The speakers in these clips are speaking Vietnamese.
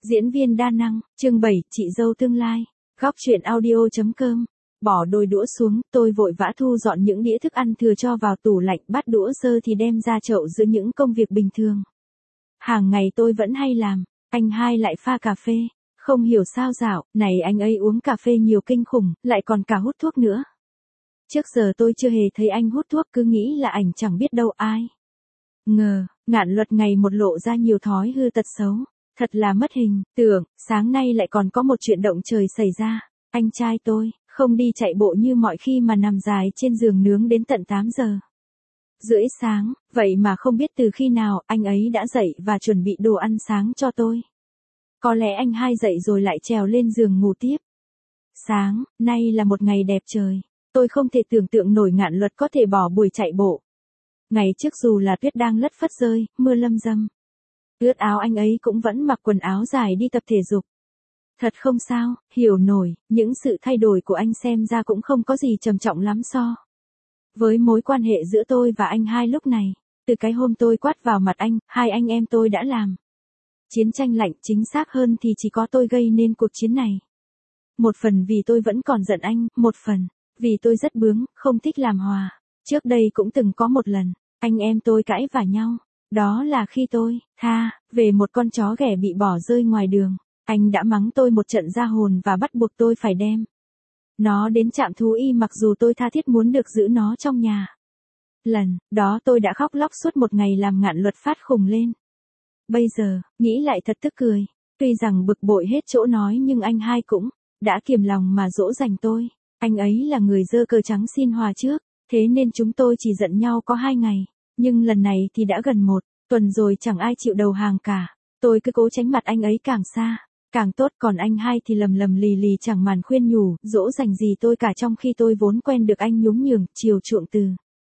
Diễn viên đa năng, chương 7, chị dâu tương lai. Góc truyện audio.com. Bỏ đôi đũa xuống, tôi vội vã thu dọn những đĩa thức ăn thừa cho vào tủ lạnh, bát đũa dơ thì đem ra chậu giữa những công việc bình thường. Hàng ngày tôi vẫn hay làm, anh hai lại pha cà phê. Không hiểu sao dạo, này anh ấy uống cà phê nhiều kinh khủng, lại còn cả hút thuốc nữa. Trước giờ tôi chưa hề thấy anh hút thuốc, cứ nghĩ là ảnh chẳng biết đâu ai. Ngờ, Ngạn Luật ngày một lộ ra nhiều thói hư tật xấu. Thật là mất hình, tưởng, sáng nay lại còn có một chuyện động trời xảy ra. Anh trai tôi, không đi chạy bộ như mọi khi mà nằm dài trên giường nướng đến tận 8 giờ. Rưỡi sáng, vậy mà không biết từ khi nào anh ấy đã dậy và chuẩn bị đồ ăn sáng cho tôi. Có lẽ anh hai dậy rồi lại trèo lên giường ngủ tiếp. Sáng, nay là một ngày đẹp trời. Tôi không thể tưởng tượng nổi Ngạn Luật có thể bỏ buổi chạy bộ. Ngày trước dù là tuyết đang lất phất rơi, mưa lâm dâm. Ướt áo anh ấy cũng vẫn mặc quần áo dài đi tập thể dục. Thật không sao, hiểu nổi, những sự thay đổi của anh xem ra cũng không có gì trầm trọng lắm so với mối quan hệ giữa tôi và anh hai lúc này. Từ cái hôm tôi quát vào mặt anh, hai anh em tôi đã làm chiến tranh lạnh, chính xác hơn thì chỉ có tôi gây nên cuộc chiến này. Một phần vì tôi vẫn còn giận anh, một phần vì tôi rất bướng, không thích làm hòa. Trước đây cũng từng có một lần, anh em tôi cãi vả nhau. Đó là khi tôi về một con chó ghẻ bị bỏ rơi ngoài đường. Anh đã mắng tôi một trận ra hồn và bắt buộc tôi phải đem nó đến trạm thú y mặc dù tôi tha thiết muốn được giữ nó trong nhà. Lần đó tôi đã khóc lóc suốt một ngày làm Ngạn Luật phát khùng lên. Bây giờ, nghĩ lại thật tức cười. Tuy rằng bực bội hết chỗ nói nhưng anh hai cũng đã kiềm lòng mà dỗ dành tôi. Anh ấy là người giơ cờ trắng xin hòa trước, thế nên chúng tôi chỉ giận nhau có 2 ngày. Nhưng lần này thì đã gần 1 tuần rồi chẳng ai chịu đầu hàng cả. Tôi cứ cố tránh mặt anh ấy càng xa càng tốt, còn anh hai thì lầm lầm lì lì chẳng màn khuyên nhủ, dỗ dành gì tôi cả, trong khi tôi vốn quen được anh nhún nhường, chiều chuộng từ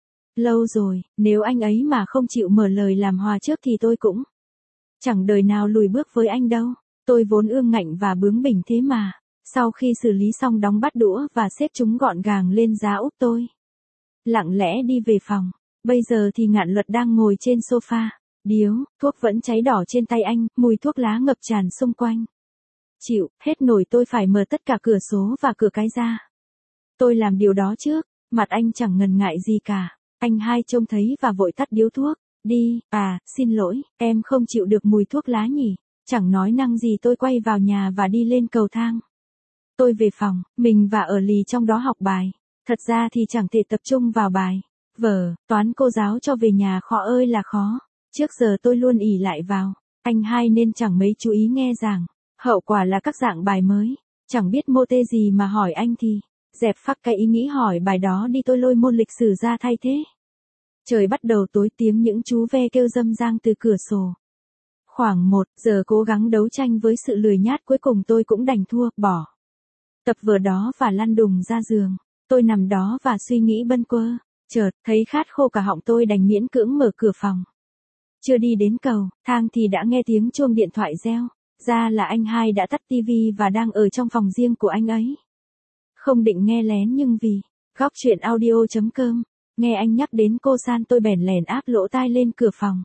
lâu rồi. Nếu anh ấy mà không chịu mở lời làm hòa trước thì tôi cũng chẳng đời nào lùi bước với anh đâu. Tôi vốn ương ngạnh và bướng bỉnh thế mà. Sau khi xử lý xong đóng bát đũa và xếp chúng gọn gàng lên giá úp, tôi lặng lẽ đi về phòng. Bây giờ thì Ngạn Luật đang ngồi trên sofa. Điếu, thuốc vẫn cháy đỏ trên tay anh, mùi thuốc lá ngập tràn xung quanh. Chịu, hết nổi tôi phải mở tất cả cửa sổ và cửa cái ra. Tôi làm điều đó trước, mặt anh chẳng ngần ngại gì cả. Anh hai trông thấy và vội tắt điếu thuốc. Đi, xin lỗi, em không chịu được mùi thuốc lá nhỉ. Chẳng nói năng gì tôi quay vào nhà và đi lên cầu thang. Tôi về phòng, mình và ở lì trong đó học bài. Thật ra thì chẳng thể tập trung vào bài vở toán cô giáo cho về nhà khó ơi là khó. Trước giờ tôi luôn ỷ lại vào anh hai nên chẳng mấy chú ý nghe giảng. Hậu quả là các dạng bài mới, chẳng biết mô tê gì mà hỏi anh thì dẹp phắc cái ý nghĩ hỏi bài đó đi, tôi lôi môn lịch sử ra thay thế. Trời bắt đầu tối, tiếng những chú ve kêu râm ran từ cửa sổ. Khoảng 1 giờ cố gắng đấu tranh với sự lười nhát, cuối cùng tôi cũng đành thua, bỏ tập vở đó và lăn đùng ra giường. Tôi nằm đó và suy nghĩ bâng quơ, chợt thấy khát khô cả họng, tôi đành miễn cưỡng mở cửa phòng. Chưa đi đến cầu thang thì đã nghe tiếng chuông điện thoại reo. Ra là anh hai đã tắt tivi và đang ở trong phòng riêng của anh ấy. Không định nghe lén nhưng vì góc truyện audio.com, nghe anh nhắc đến cô San tôi bèn lèn áp lỗ tai lên cửa phòng.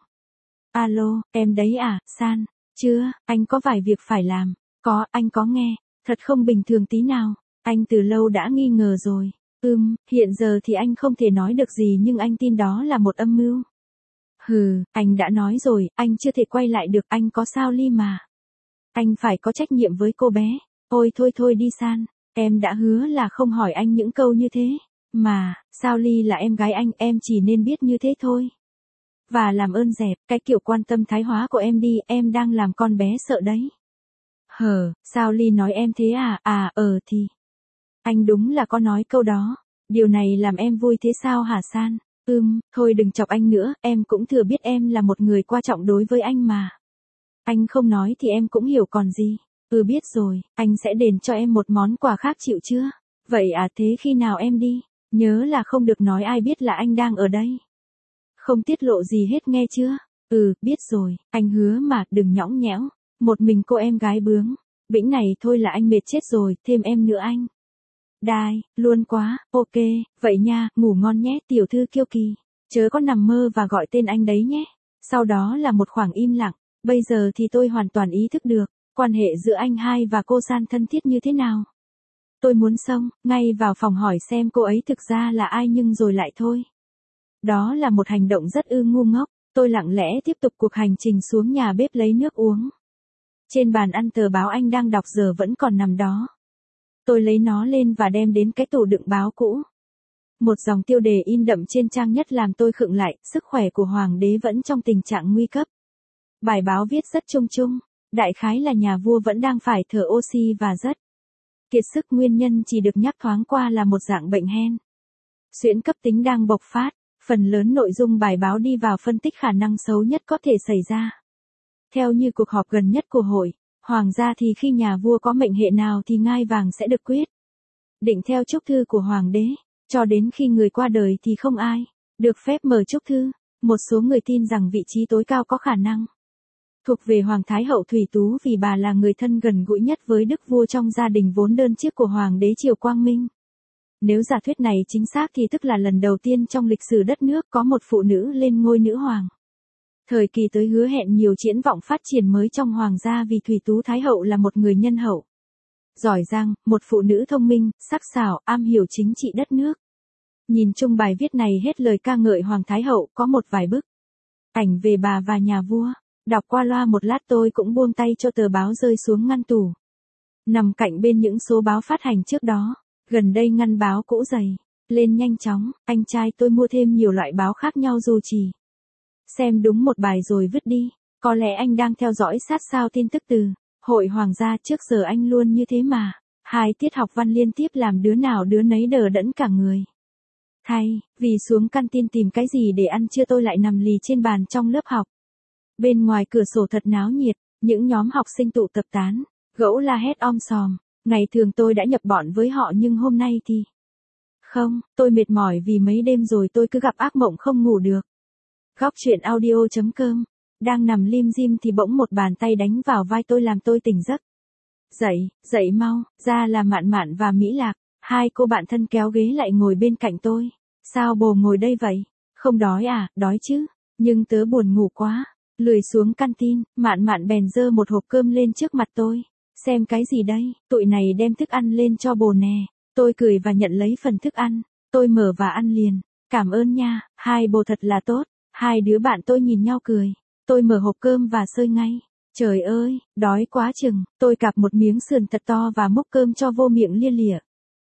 Alo, em đấy à, San? Chưa, anh có vài việc phải làm. Có, anh có nghe. Thật không bình thường tí nào. Anh từ lâu đã nghi ngờ rồi. Hiện giờ thì anh không thể nói được gì nhưng anh tin đó là một âm mưu. Anh đã nói rồi, anh chưa thể quay lại được, anh có sao Ly mà. Anh phải có trách nhiệm với cô bé. Ôi thôi đi San, em đã hứa là không hỏi anh những câu như thế. Mà, sao Ly là em gái anh, em chỉ nên biết như thế thôi. Và làm ơn dẹp cái kiểu quan tâm thái hóa của em đi, em đang làm con bé sợ đấy. Sao Ly nói em thế à? Thì anh đúng là có nói câu đó. Điều này làm em vui thế sao hả San? Thôi đừng chọc anh nữa, em cũng thừa biết em là một người quan trọng đối với anh mà. Anh không nói thì em cũng hiểu còn gì. Biết rồi, anh sẽ đền cho em một món quà khác, chịu chưa? Vậy thế khi nào em đi? Nhớ là không được nói ai biết là anh đang ở đây. Không tiết lộ gì hết nghe chưa? Biết rồi, anh hứa mà, đừng nhõng nhẽo. Một mình cô em gái bướng bĩnh này thôi là anh mệt chết rồi, thêm em nữa anh đai luôn quá. Ok, vậy nha, ngủ ngon nhé tiểu thư kiêu kỳ. Chớ có nằm mơ và gọi tên anh đấy nhé. Sau đó là một khoảng im lặng. Bây giờ thì tôi hoàn toàn ý thức được Quan hệ giữa anh hai và cô San thân thiết như thế nào? Tôi muốn xông ngay vào phòng hỏi xem cô ấy thực ra là ai nhưng rồi lại thôi. Đó là một hành động rất ngu ngốc. Tôi lặng lẽ tiếp tục cuộc hành trình xuống nhà bếp lấy nước uống. Trên bàn ăn tờ báo anh đang đọc giờ vẫn còn nằm đó. Tôi lấy nó lên và đem đến cái tủ đựng báo cũ. Một dòng tiêu đề in đậm trên trang nhất làm tôi khựng lại, sức khỏe của hoàng đế vẫn trong tình trạng nguy cấp. Bài báo viết rất chung chung, đại khái là nhà vua vẫn đang phải thở oxy và rất kiệt sức, nguyên nhân chỉ được nhắc thoáng qua là một dạng bệnh hen suyễn cấp tính đang bộc phát. Phần lớn nội dung bài báo đi vào phân tích khả năng xấu nhất có thể xảy ra. Theo như cuộc họp gần nhất của hội hoàng gia thì khi nhà vua có mệnh hệ nào thì ngai vàng sẽ được quyết định theo chúc thư của hoàng đế, cho đến khi người qua đời thì không ai được phép mở chúc thư. Một số người tin rằng vị trí tối cao có khả năng thuộc về Hoàng Thái hậu Thủy Tú vì bà là người thân gần gũi nhất với đức vua trong gia đình vốn đơn chiếc của Hoàng đế Triều Quang Minh. Nếu giả thuyết này chính xác thì tức là lần đầu tiên trong lịch sử đất nước có một phụ nữ lên ngôi nữ hoàng. Thời kỳ tới hứa hẹn nhiều triển vọng phát triển mới trong hoàng gia vì Thủy Tú Thái hậu là một người nhân hậu, giỏi giang, một phụ nữ thông minh, sắc sảo, am hiểu chính trị đất nước. Nhìn chung bài viết này hết lời ca ngợi Hoàng Thái hậu, có một vài bức ảnh về bà và nhà vua. Đọc qua loa một lát tôi cũng buông tay cho tờ báo rơi xuống ngăn tủ. Nằm cạnh bên những số báo phát hành trước đó. Gần đây ngăn báo cũ dày lên nhanh chóng, anh trai tôi mua thêm nhiều loại báo khác nhau dù chỉ xem đúng một bài rồi vứt đi. Có lẽ anh đang theo dõi sát sao tin tức từ hội hoàng gia, trước giờ anh luôn như thế mà. 2 tiết học văn liên tiếp làm đứa nào đứa nấy đờ đẫn cả người. Thay vì xuống canteen tìm cái gì để ăn trưa tôi lại nằm lì trên bàn trong lớp học. Bên ngoài cửa sổ thật náo nhiệt, những nhóm học sinh tụ tập tán gẫu la hét om sòm. Ngày thường tôi đã nhập bọn với họ nhưng hôm nay thì không, tôi mệt mỏi vì mấy đêm rồi tôi cứ gặp ác mộng không ngủ được. Góc chuyện audio.com. Đang nằm lim dim thì bỗng một bàn tay đánh vào vai tôi làm tôi tỉnh giấc. Dậy mau, ra là Mạn Mạn và Mỹ Lạc, 2 cô bạn thân kéo ghế lại ngồi bên cạnh tôi. Sao bồ ngồi đây vậy? Không đói à? Đói chứ, nhưng tớ buồn ngủ quá. Lười xuống canteen, Mạn Mạn bèn giơ một hộp cơm lên trước mặt tôi. Xem cái gì đây? Tụi này đem thức ăn lên cho bồ nè. Tôi cười và nhận lấy phần thức ăn. Tôi mở và ăn liền. Cảm ơn nha, 2 bồ thật là tốt. 2 đứa bạn tôi nhìn nhau cười. Tôi mở hộp cơm và xơi ngay. Trời ơi, đói quá chừng. Tôi cạp một miếng sườn thật to và múc cơm cho vô miệng lia lịa.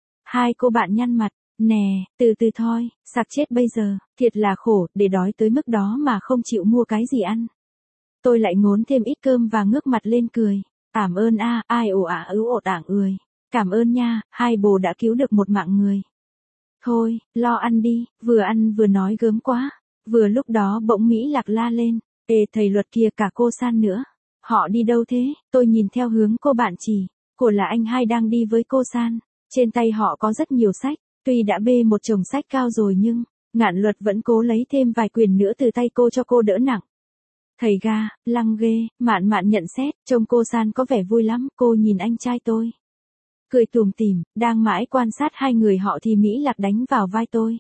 2 cô bạn nhăn mặt. Nè, từ từ thôi, sặc chết bây giờ. Thiệt là khổ, để đói tới mức đó mà không chịu mua cái gì ăn. Tôi lại ngốn thêm ít cơm và ngước mặt lên cười. Cảm ơn ai ồ ả ứ ột ảng ươi. Cảm ơn nha, 2 bồ đã cứu được một mạng người. Thôi, lo ăn đi, vừa ăn vừa nói gớm quá. Vừa lúc đó bỗng Mỹ Lạc la lên. Ê thầy luật kia, cả cô San nữa. Họ đi đâu thế? Tôi nhìn theo hướng cô bạn chỉ. Của là anh hai đang đi với cô San. Trên tay họ có rất nhiều sách. Tuy đã bê một chồng sách cao rồi nhưng Ngạn Luật vẫn cố lấy thêm vài quyển nữa từ tay cô cho cô đỡ nặng. Thầy ga, lăng ghê. Mạn Mạn nhận xét, trông cô San có vẻ vui lắm. Cô nhìn anh trai tôi cười tủm tỉm, đang mãi quan sát 2 người họ thì Mỹ Lạc đánh vào vai tôi.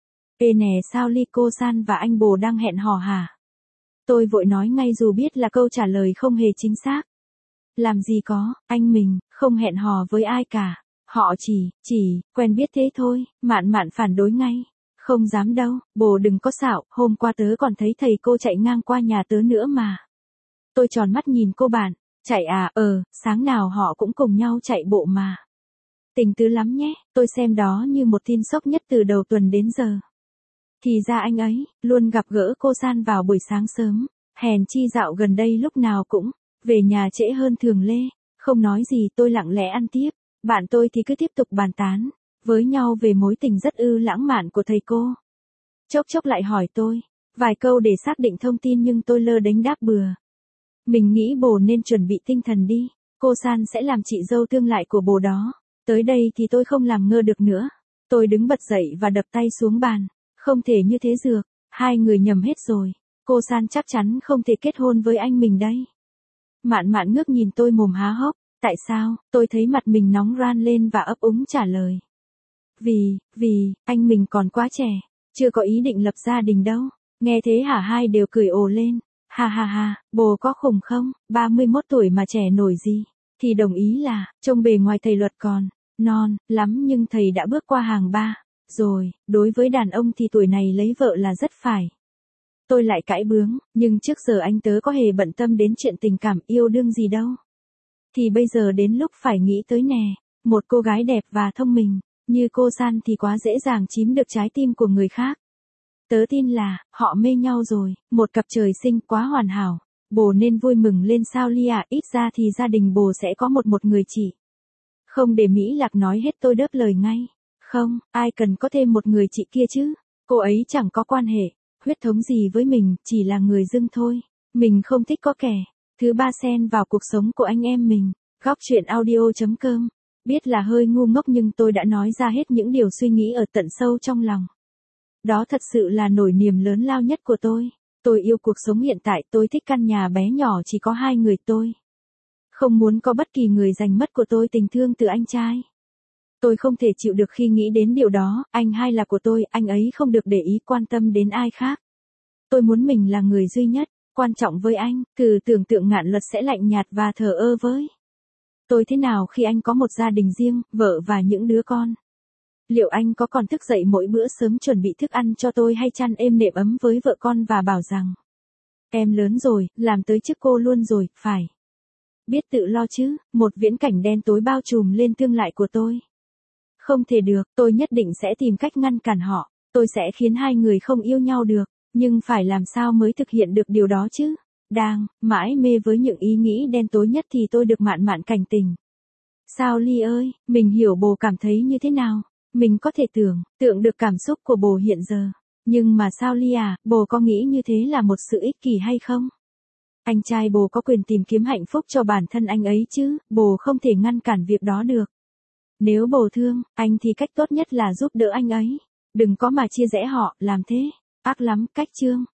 Ê nè, sao ly cô San và anh bồ đang hẹn hò hả? Tôi vội nói ngay dù biết là câu trả lời không hề chính xác. Làm gì có, anh mình không hẹn hò với ai cả. Họ chỉ quen biết thế thôi. Mạn Mạn phản đối ngay. Không dám đâu, bồ đừng có xạo, hôm qua tớ còn thấy thầy cô chạy ngang qua nhà tớ nữa mà. Tôi tròn mắt nhìn cô bạn. Chạy à? Sáng nào họ cũng cùng nhau chạy bộ mà. Tình tứ lắm nhé. Tôi xem đó như một tin sốc nhất từ đầu tuần đến giờ. Thì ra anh ấy luôn gặp gỡ cô San vào buổi sáng sớm. Hèn chi dạo gần đây lúc nào cũng về nhà trễ hơn thường lê. Không nói gì, tôi lặng lẽ ăn tiếp. Bạn tôi thì cứ tiếp tục bàn tán với nhau về mối tình rất lãng mạn của thầy cô. Chốc chốc lại hỏi tôi vài câu để xác định thông tin nhưng tôi lơ đánh đáp bừa. Mình nghĩ bồ nên chuẩn bị tinh thần đi. Cô San sẽ làm chị dâu tương lai của bồ đó. Tới đây thì tôi không làm ngơ được nữa. Tôi đứng bật dậy và đập tay xuống bàn. Không thể như thế được. 2 người nhầm hết rồi. Cô San chắc chắn không thể kết hôn với anh mình đây. Mạn Mạn ngước nhìn tôi mồm há hốc. Tại sao? Tôi thấy mặt mình nóng ran lên và ấp úng trả lời. Vì anh mình còn quá trẻ. Chưa có ý định lập gia đình đâu. Nghe thế hả? 2 đều cười ồ lên. Ha ha ha, bồ có khùng không? 31 tuổi mà trẻ nổi gì. thì đồng ý là, trông bề ngoài thầy Luật còn non lắm nhưng thầy đã bước qua hàng ba rồi, đối với đàn ông thì tuổi này lấy vợ là rất phải. Tôi lại cãi bướng, nhưng trước giờ anh tớ có hề bận tâm đến chuyện tình cảm yêu đương gì đâu. Thì bây giờ đến lúc phải nghĩ tới nè, một cô gái đẹp và thông minh, như cô San thì quá dễ dàng chiếm được trái tim của người khác. Tớ tin là, họ mê nhau rồi, một cặp trời sinh quá hoàn hảo. Bồ nên vui mừng lên sao Lia, ít ra thì gia đình bồ sẽ có một người chị. Không để Mỹ Lạc nói hết tôi đớp lời ngay. Không, ai cần có thêm một người chị kia chứ. Cô ấy chẳng có quan hệ, huyết thống gì với mình, chỉ là người dưng thôi. Mình không thích có kẻ thứ ba xen vào cuộc sống của anh em mình. Góc chuyện audio.com. Biết là hơi ngu ngốc nhưng tôi đã nói ra hết những điều suy nghĩ ở tận sâu trong lòng. Đó thật sự là nỗi niềm lớn lao nhất của tôi. Tôi yêu cuộc sống hiện tại, tôi thích căn nhà bé nhỏ chỉ có hai người tôi. Không muốn có bất kỳ người giành mất của tôi tình thương từ anh trai. Tôi không thể chịu được khi nghĩ đến điều đó, anh hai là của tôi, anh ấy không được để ý quan tâm đến ai khác. Tôi muốn mình là người duy nhất, quan trọng với anh, thử tưởng tượng Ngạn Luật sẽ lạnh nhạt và thờ ơ với tôi thế nào khi anh có một gia đình riêng, vợ và những đứa con. Liệu anh có còn thức dậy mỗi bữa sớm chuẩn bị thức ăn cho tôi hay chăn êm nệm ấm với vợ con và bảo rằng em lớn rồi, làm tới chức cô luôn rồi, phải biết tự lo chứ. Một viễn cảnh đen tối bao trùm lên tương lai của tôi. Không thể được, tôi nhất định sẽ tìm cách ngăn cản họ. Tôi sẽ khiến hai người không yêu nhau được. Nhưng phải làm sao mới thực hiện được điều đó chứ? Đang mãi mê với những ý nghĩ đen tối nhất thì tôi được Mạn Mạn cảnh tỉnh. Sao Ly ơi, mình hiểu bồ cảm thấy như thế nào. Mình có thể tưởng tượng được cảm xúc của bồ hiện giờ. Nhưng mà sao Ly à, bồ có nghĩ như thế là một sự ích kỷ hay không? Anh trai bồ có quyền tìm kiếm hạnh phúc cho bản thân anh ấy chứ, bồ không thể ngăn cản việc đó được. Nếu bồ thương anh thì cách tốt nhất là giúp đỡ anh ấy. Đừng có mà chia rẽ họ, làm thế ác lắm. Cách chương